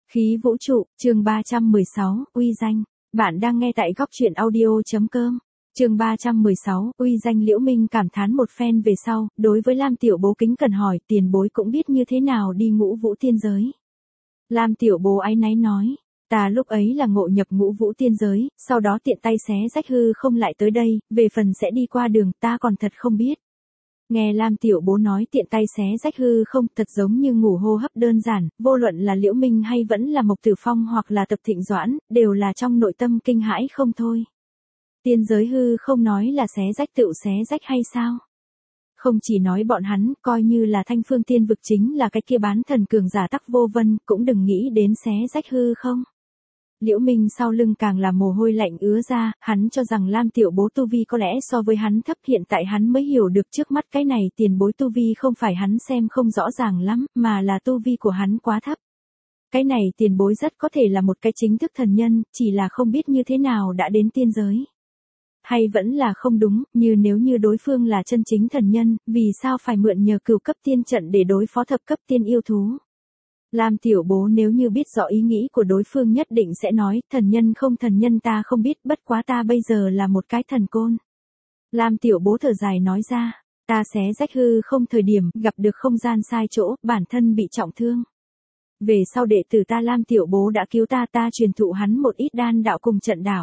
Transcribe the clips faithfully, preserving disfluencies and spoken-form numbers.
Khí vũ trụ, chương ba trăm mười sáu, uy danh. Bạn đang nghe tại góc truyện audio.com. Chương ba trăm mười sáu, uy danh. Liễu Minh cảm thán một phen về sau, đối với Lam Tiểu Bố kính cẩn hỏi, tiền bối cũng biết như thế nào đi ngũ vũ tiên giới. Lam Tiểu Bố áy náy nói, ta lúc ấy là ngộ nhập ngũ vũ tiên giới, sau đó tiện tay xé rách hư không lại tới đây, về phần sẽ đi qua đường ta còn thật không biết. Nghe Lam Tiểu Bố nói tiện tay xé rách hư không, thật giống như ngủ hô hấp đơn giản, vô luận là Liễu Minh hay vẫn là Mộc Tử Phong hoặc là Tập Thịnh Doãn, đều là trong nội tâm kinh hãi không thôi. Tiên giới hư không nói là xé rách tựu xé rách hay sao? Không chỉ nói bọn hắn, coi như là Thanh Phương Tiên vực chính là cái kia bán thần cường giả Tắc Vô Vân, cũng đừng nghĩ đến xé rách hư không. Liễu Minh sau lưng càng là mồ hôi lạnh ứa ra, hắn cho rằng Lam Tiểu Bố tu vi có lẽ so với hắn thấp, hiện tại hắn mới hiểu được trước mắt cái này tiền bối tu vi không phải hắn xem không rõ ràng lắm, mà là tu vi của hắn quá thấp. Cái này tiền bối rất có thể là một cái chính thức thần nhân, chỉ là không biết như thế nào đã đến tiên giới. Hay vẫn là không đúng, như nếu như đối phương là chân chính thần nhân, vì sao phải mượn nhờ cửu cấp tiên trận để đối phó thập cấp tiên yêu thú? Lam Tiểu Bố nếu như biết rõ ý nghĩ của đối phương nhất định sẽ nói, thần nhân không thần nhân ta không biết, bất quá ta bây giờ là một cái thần côn. Lam Tiểu Bố thở dài nói ra, ta xé rách hư không thời điểm, gặp được không gian sai chỗ, bản thân bị trọng thương. Về sau đệ tử ta Lam Tiểu Bố đã cứu ta, ta truyền thụ hắn một ít đan đạo cùng trận đạo.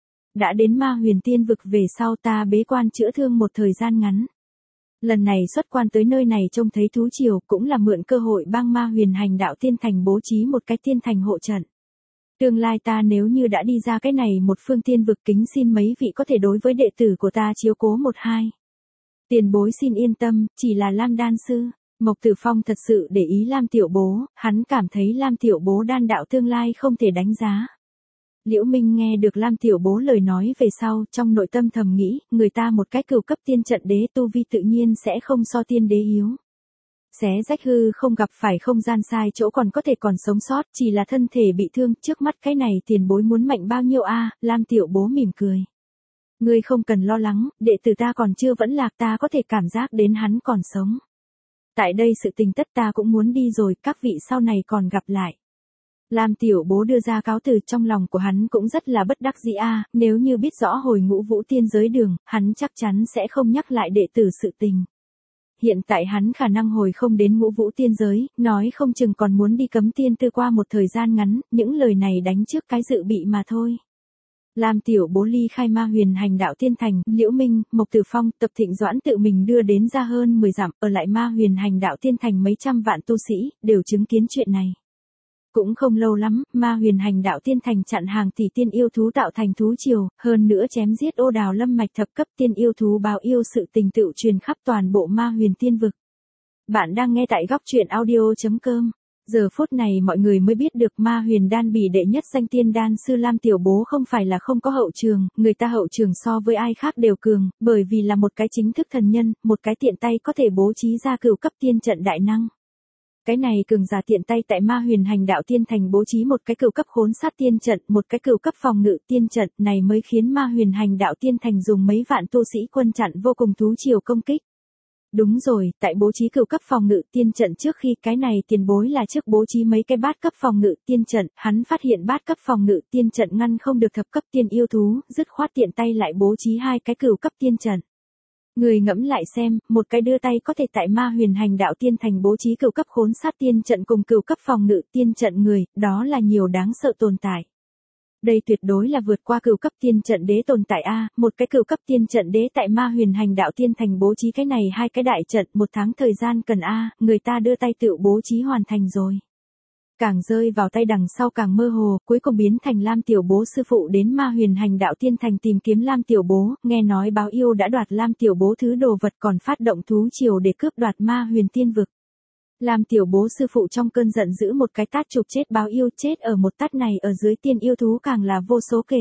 Đã đến Ma Huyền Tiên vực về sau ta bế quan chữa thương một thời gian ngắn. Lần này xuất quan tới nơi này trông thấy thú triều, cũng là mượn cơ hội bang Ma Huyền Hành Đạo Tiên Thành bố trí một cái tiên thành hộ trận. Tương lai ta nếu như đã đi ra cái này một phương tiên vực, kính xin mấy vị có thể đối với đệ tử của ta chiếu cố một hai. Tiền bối xin yên tâm, chỉ là Lam đan sư. Mộc Tử Phong thật sự để ý Lam Tiểu Bố, hắn cảm thấy Lam Tiểu Bố đan đạo tương lai không thể đánh giá. Liễu Minh nghe được Lam Tiểu Bố lời nói về sau, trong nội tâm thầm nghĩ, người ta một cái cửu cấp tiên trận đế tu vi tự nhiên sẽ không so tiên đế yếu. Xé rách hư không gặp phải không gian sai chỗ còn có thể còn sống sót, chỉ là thân thể bị thương, trước mắt cái này tiền bối muốn mạnh bao nhiêu a? Lam Tiểu Bố mỉm cười. Ngươi không cần lo lắng, đệ tử ta còn chưa vẫn lạc, ta có thể cảm giác đến hắn còn sống. Tại đây sự tình tất ta cũng muốn đi rồi, các vị sau này còn gặp lại. Lam Tiểu Bố đưa ra cáo từ, trong lòng của hắn cũng rất là bất đắc dĩ a, nếu như biết rõ hồi ngũ vũ tiên giới đường, hắn chắc chắn sẽ không nhắc lại đệ tử sự tình. Hiện tại hắn khả năng hồi không đến ngũ vũ tiên giới, nói không chừng còn muốn đi cấm tiên tư qua một thời gian ngắn, những lời này đánh trước cái dự bị mà thôi. Lam Tiểu Bố ly khai Ma Huyền Hành Đạo Tiên Thành, Liễu Minh, Mộc Tử Phong, Tập Thịnh Doãn tự mình đưa đến ra hơn mười dặm, ở lại Ma Huyền Hành Đạo Tiên Thành mấy trăm vạn tu sĩ, đều chứng kiến chuyện này. Cũng không lâu lắm, Ma Huyền Hành Đạo Tiên Thành chặn hàng tỷ tiên yêu thú tạo thành thú triều, hơn nữa chém giết Ô Đào Lâm mạch thập cấp tiên yêu thú, báo yêu sự tình tựu truyền khắp toàn bộ Ma Huyền Tiên vực. Bạn đang nghe tại góc truyện audio.com. Giờ phút này mọi người mới biết được Ma Huyền Đan bỉ đệ nhất danh tiên đan sư Lam Tiểu Bố không phải là không có hậu trường, người ta hậu trường so với ai khác đều cường, bởi vì là một cái chính thức thần nhân, một cái tiện tay có thể bố trí ra cửu cấp tiên trận đại năng. Cái này cường giả tiện tay tại Ma Huyền Hành Đạo Tiên Thành bố trí một cái cửu cấp khốn sát tiên trận, một cái cửu cấp phòng ngự tiên trận, này mới khiến Ma Huyền Hành Đạo Tiên Thành dùng mấy vạn tu sĩ quân chặn vô cùng thú triều công kích. Đúng rồi, tại bố trí cửu cấp phòng ngự tiên trận trước khi, cái này tiền bối là trước bố trí mấy cái bát cấp phòng ngự tiên trận, hắn phát hiện bát cấp phòng ngự tiên trận ngăn không được thập cấp tiên yêu thú, dứt khoát tiện tay lại bố trí hai cái cửu cấp tiên trận. Người ngẫm lại xem, một cái đưa tay có thể tại Ma Huyền Hành Đạo Tiên Thành bố trí cửu cấp khốn sát tiên trận cùng cửu cấp phòng ngự tiên trận người, đó là nhiều đáng sợ tồn tại. Đây tuyệt đối là vượt qua cửu cấp tiên trận đế tồn tại a, một cái cửu cấp tiên trận đế tại Ma Huyền Hành Đạo Tiên Thành bố trí cái này hai cái đại trận, một tháng thời gian cần a, người ta đưa tay tự bố trí hoàn thành rồi. Càng rơi vào tay đằng sau càng mơ hồ, cuối cùng biến thành Lam Tiểu Bố sư phụ đến Ma Huyền Hành Đạo Tiên Thành tìm kiếm Lam Tiểu Bố, nghe nói báo yêu đã đoạt Lam Tiểu Bố thứ đồ vật, còn phát động thú triều để cướp đoạt Ma Huyền Tiên vực. Lam Tiểu Bố sư phụ trong cơn giận dữ một cái tát chụp chết báo yêu, chết ở một tát này ở dưới tiên yêu thú càng là vô số kể.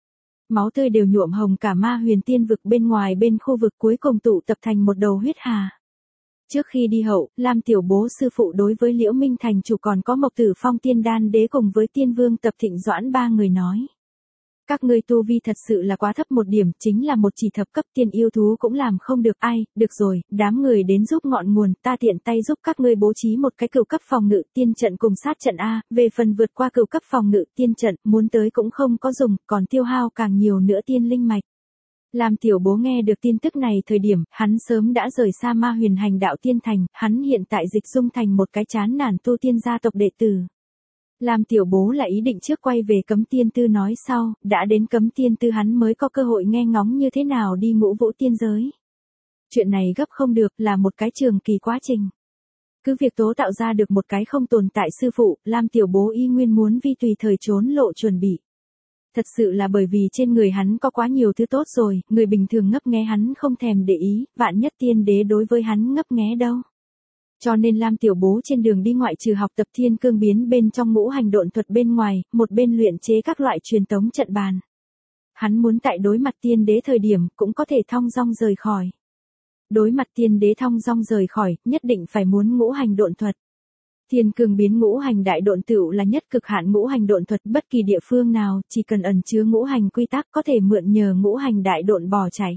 Máu tươi đều nhuộm hồng cả Ma Huyền Tiên vực bên ngoài bên khu vực, cuối cùng tụ tập thành một đầu huyết hà. Trước khi đi hậu, Lam Tiểu Bố sư phụ đối với Liễu Minh thành chủ còn có Mộc Tử Phong tiên đan đế cùng với tiên vương Tập Thịnh Doãn ba người nói. Các ngươi tu vi thật sự là quá thấp một điểm, chính là một chỉ thập cấp tiên yêu thú cũng làm không được. Ai, được rồi, đám người đến giúp ngọn nguồn, ta tiện tay giúp các ngươi bố trí một cái cửu cấp phòng ngự tiên trận cùng sát trận A, về phần vượt qua cửu cấp phòng ngự tiên trận, muốn tới cũng không có dùng, còn tiêu hao càng nhiều nữa tiên linh mạch. Lam Tiểu Bố nghe được tin tức này thời điểm, hắn sớm đã rời xa Ma Huyền Hành Đạo Tiên Thành, hắn hiện tại dịch dung thành một cái chán nản tu tiên gia tộc đệ tử. Lam Tiểu Bố là ý định trước quay về Cấm Tiên Tư nói sau, đã đến Cấm Tiên Tư hắn mới có cơ hội nghe ngóng như thế nào đi ngũ vũ tiên giới. Chuyện này gấp không được, là một cái trường kỳ quá trình. Cứ việc tố tạo ra được một cái không tồn tại sư phụ, Lam Tiểu Bố y nguyên muốn vì tùy thời trốn lộ chuẩn bị. Thật sự là bởi vì trên người hắn có quá nhiều thứ tốt rồi, người bình thường ngấp nghé hắn không thèm để ý, vạn nhất tiên đế đối với hắn ngấp nghé đâu. Cho nên Lam Tiểu Bố trên đường đi ngoại trừ học tập thiên cương biến bên trong ngũ hành độn thuật bên ngoài, một bên luyện chế các loại truyền tống trận bàn. Hắn muốn tại đối mặt tiên đế thời điểm cũng có thể thong dong rời khỏi. Đối mặt tiên đế thong dong rời khỏi, nhất định phải muốn ngũ hành độn thuật. Thiên cương biến ngũ hành đại độn tựu là nhất cực hạn ngũ hành độn thuật, bất kỳ địa phương nào, chỉ cần ẩn chứa ngũ hành quy tắc có thể mượn nhờ ngũ hành đại độn bỏ chạy.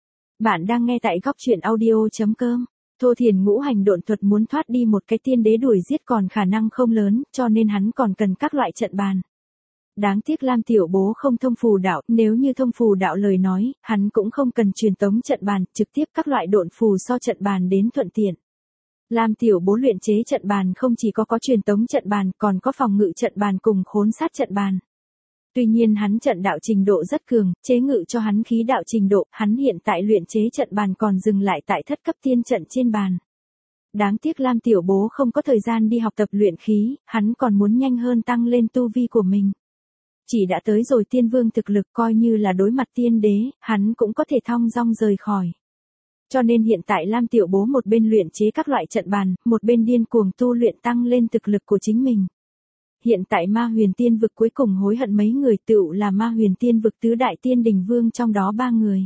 Bạn đang nghe tại góc truyện audio chấm com. Thô Thiền ngũ hành độn thuật muốn thoát đi một cái tiên đế đuổi giết còn khả năng không lớn, cho nên hắn còn cần các loại trận bàn. Đáng tiếc Lam Tiểu Bố không thông phù đạo, nếu như thông phù đạo lời nói, hắn cũng không cần truyền tống trận bàn, trực tiếp các loại độn phù so trận bàn đến thuận tiện. Lam Tiểu Bố luyện chế trận bàn không chỉ có có truyền tống trận bàn, còn có phòng ngự trận bàn cùng khốn sát trận bàn. Tuy nhiên hắn trận đạo trình độ rất cường, chế ngự cho hắn khí đạo trình độ, hắn hiện tại luyện chế trận bàn còn dừng lại tại thất cấp tiên trận trên bàn. Đáng tiếc Lam Tiểu Bố không có thời gian đi học tập luyện khí, hắn còn muốn nhanh hơn tăng lên tu vi của mình. Chỉ đã tới rồi tiên vương thực lực coi như là đối mặt tiên đế, hắn cũng có thể thong dong rời khỏi. Cho nên hiện tại Lam Tiểu Bố một bên luyện chế các loại trận bàn, một bên điên cuồng tu luyện tăng lên thực lực của chính mình. Hiện tại Ma Huyền Tiên vực cuối cùng hối hận mấy người tựu là Ma Huyền Tiên vực tứ đại tiên đình vương trong đó ba người.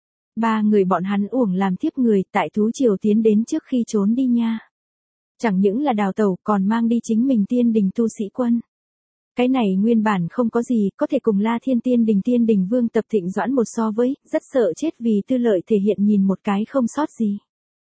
Ba người bọn hắn uổng làm thiếp người tại thú triều tiến đến trước khi trốn đi nha. Chẳng những là đào tẩu còn mang đi chính mình tiên đình tu sĩ quân. Cái này nguyên bản không có gì, có thể cùng La Thiên Tiên Đình Tiên Đình Vương Tập Thịnh Doãn một so với, rất sợ chết vì tư lợi thể hiện nhìn một cái không sót gì.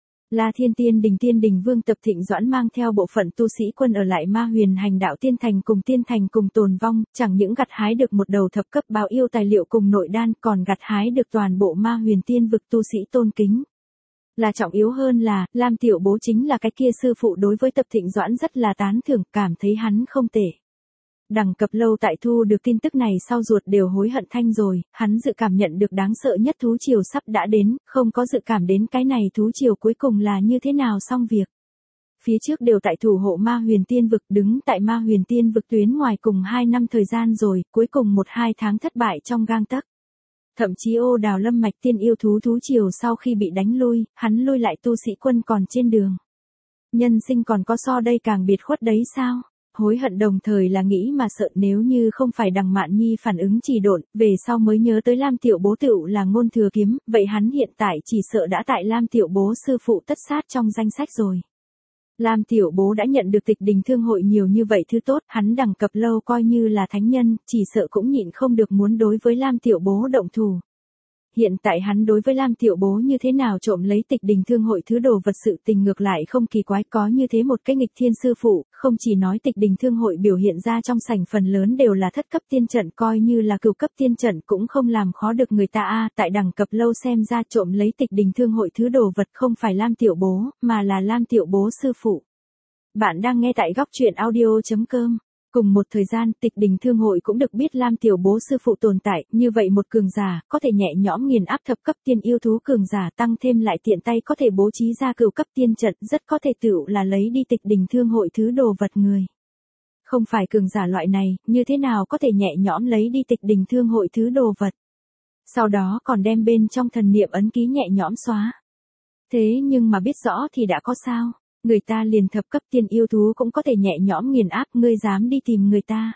La Thiên Tiên Đình Tiên Đình Vương Tập Thịnh Doãn mang theo bộ phận tu sĩ quân ở lại Ma Huyền Hành Đạo Tiên Thành cùng Tiên Thành cùng tồn vong, chẳng những gặt hái được một đầu thập cấp báo yêu tài liệu cùng nội đan, còn gặt hái được toàn bộ Ma Huyền Tiên vực tu sĩ tôn kính. Là trọng yếu hơn là, Lam Tiểu Bố chính là cái kia sư phụ đối với Tập Thịnh Doãn rất là tán thưởng, cảm thấy hắn không tệ. Đằng Cập Lâu tại thu được tin tức này sau ruột đều hối hận thanh rồi, hắn dự cảm nhận được đáng sợ nhất thú triều sắp đã đến, không có dự cảm đến cái này thú triều cuối cùng là như thế nào xong việc. Phía trước đều tại thủ hộ Ma Huyền Tiên vực, đứng tại Ma Huyền Tiên vực tuyến ngoài cùng hai năm thời gian rồi, cuối cùng một hai tháng thất bại trong gang tấc. Thậm chí Ô Đào Lâm mạch tiên yêu thú thú triều sau khi bị đánh lui, hắn lui lại tu sĩ quân còn trên đường. Nhân sinh còn có so đây càng biệt khuất đấy sao? Hối hận đồng thời là nghĩ mà sợ, nếu như không phải Đằng Mạn Nhi phản ứng trì độn, về sau mới nhớ tới Lam Tiểu Bố tựu là ngôn thừa kiếm, vậy hắn hiện tại chỉ sợ đã tại Lam Tiểu Bố sư phụ tất sát trong danh sách rồi. Lam Tiểu Bố đã nhận được Tịch Đình Thương hội nhiều như vậy thứ tốt, hắn Đằng Cập Lâu coi như là thánh nhân, chỉ sợ cũng nhịn không được muốn đối với Lam Tiểu Bố động thủ. Hiện tại hắn đối với Lam Tiểu Bố như thế nào trộm lấy Tịch Đình Thương hội thứ đồ vật sự tình ngược lại không kỳ quái, có như thế một cái nghịch thiên sư phụ, không chỉ nói Tịch Đình Thương hội biểu hiện ra trong sảnh phần lớn đều là thất cấp tiên trận, coi như là cửu cấp tiên trận cũng không làm khó được người ta a. Tại Đằng Cập Lâu xem ra trộm lấy Tịch Đình Thương hội thứ đồ vật không phải Lam Tiểu Bố, mà là Lam Tiểu Bố sư phụ. Bạn đang nghe tại góc truyện audio chấm com. Cùng một thời gian, Tịch Đình Thương hội cũng được biết Lam Tiểu Bố sư phụ tồn tại, như vậy một cường giả, có thể nhẹ nhõm nghiền áp thập cấp tiên yêu thú cường giả, tăng thêm lại tiện tay có thể bố trí ra cửu cấp tiên trận, rất có thể tựu là lấy đi Tịch Đình Thương hội thứ đồ vật người. Không phải cường giả loại này, như thế nào có thể nhẹ nhõm lấy đi Tịch Đình Thương hội thứ đồ vật. Sau đó còn đem bên trong thần niệm ấn ký nhẹ nhõm xóa. Thế nhưng mà biết rõ thì đã có sao? Người ta liền thập cấp tiên yêu thú cũng có thể nhẹ nhõm nghiền áp, ngươi dám đi tìm người ta.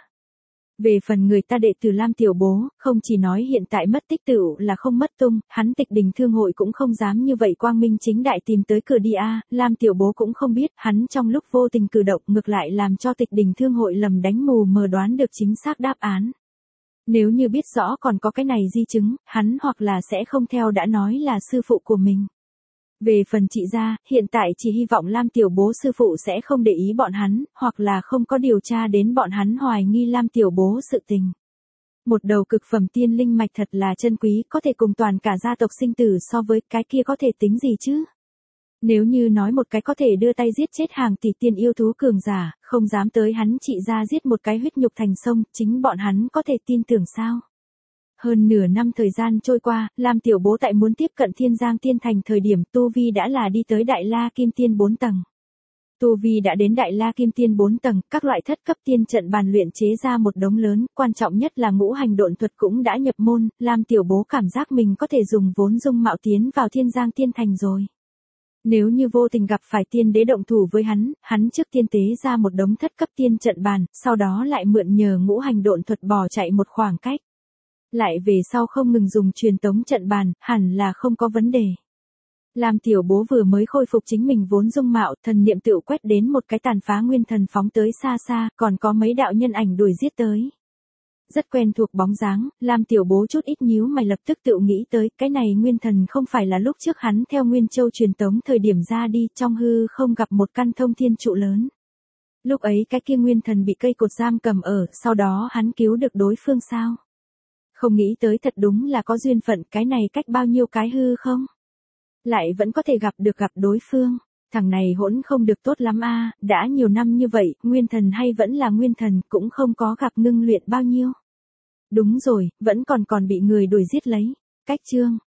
Về phần người ta đệ tử Lam Tiểu Bố, không chỉ nói hiện tại mất tích tựu là không mất tung, hắn Tịch Đình Thương hội cũng không dám như vậy quang minh chính đại tìm tới cửa đi a. Lam Tiểu Bố cũng không biết, hắn trong lúc vô tình cử động ngược lại làm cho Tịch Đình Thương hội lầm đánh mù mờ đoán được chính xác đáp án. Nếu như biết rõ còn có cái này di chứng, hắn hoặc là sẽ không theo đã nói là sư phụ của mình. Về phần chị gia, hiện tại chỉ hy vọng Lam Tiểu Bố sư phụ sẽ không để ý bọn hắn, hoặc là không có điều tra đến bọn hắn hoài nghi Lam Tiểu Bố sự tình. Một đầu cực phẩm tiên linh mạch thật là chân quý, có thể cùng toàn cả gia tộc sinh tử so với cái kia có thể tính gì chứ? Nếu như nói một cái có thể đưa tay giết chết hàng tỷ tiên yêu thú cường giả, không dám tới hắn chị gia giết một cái huyết nhục thành sông, chính bọn hắn có thể tin tưởng sao? Hơn nửa năm thời gian trôi qua, Lam Tiểu Bố tại muốn tiếp cận Thiên Giang Tiên Thành thời điểm Tu Vi đã là đi tới Đại La Kim Tiên bốn tầng. Tu Vi đã đến Đại La Kim Tiên bốn tầng, các loại thất cấp tiên trận bàn luyện chế ra một đống lớn, quan trọng nhất là ngũ hành độn thuật cũng đã nhập môn, Lam Tiểu Bố cảm giác mình có thể dùng vốn dung mạo tiến vào Thiên Giang Tiên Thành rồi. Nếu như vô tình gặp phải tiên đế động thủ với hắn, hắn trước tiên tế ra một đống thất cấp tiên trận bàn, sau đó lại mượn nhờ ngũ hành độn thuật bỏ chạy một khoảng cách. Lại về sau không ngừng dùng truyền tống trận bàn, hẳn là không có vấn đề. Lam Tiểu Bố vừa mới khôi phục chính mình vốn dung mạo, thần niệm tựu quét đến một cái tàn phá nguyên thần phóng tới xa xa, còn có mấy đạo nhân ảnh đuổi giết tới. Rất quen thuộc bóng dáng, Lam Tiểu Bố chút ít nhíu mày lập tức tự nghĩ tới, cái này nguyên thần không phải là lúc trước hắn theo Nguyên Châu truyền tống thời điểm ra đi, trong hư không gặp một căn thông thiên trụ lớn. Lúc ấy cái kia nguyên thần bị cây cột giam cầm ở, sau đó hắn cứu được đối phương sao? Không nghĩ tới thật đúng là có duyên phận, cái này cách bao nhiêu cái hư không? Lại vẫn có thể gặp được gặp đối phương. Thằng này hỗn không được tốt lắm a, đã nhiều năm như vậy, nguyên thần hay vẫn là nguyên thần, cũng không có gặp ngưng luyện bao nhiêu. Đúng rồi, vẫn còn còn bị người đuổi giết lấy. Cách chương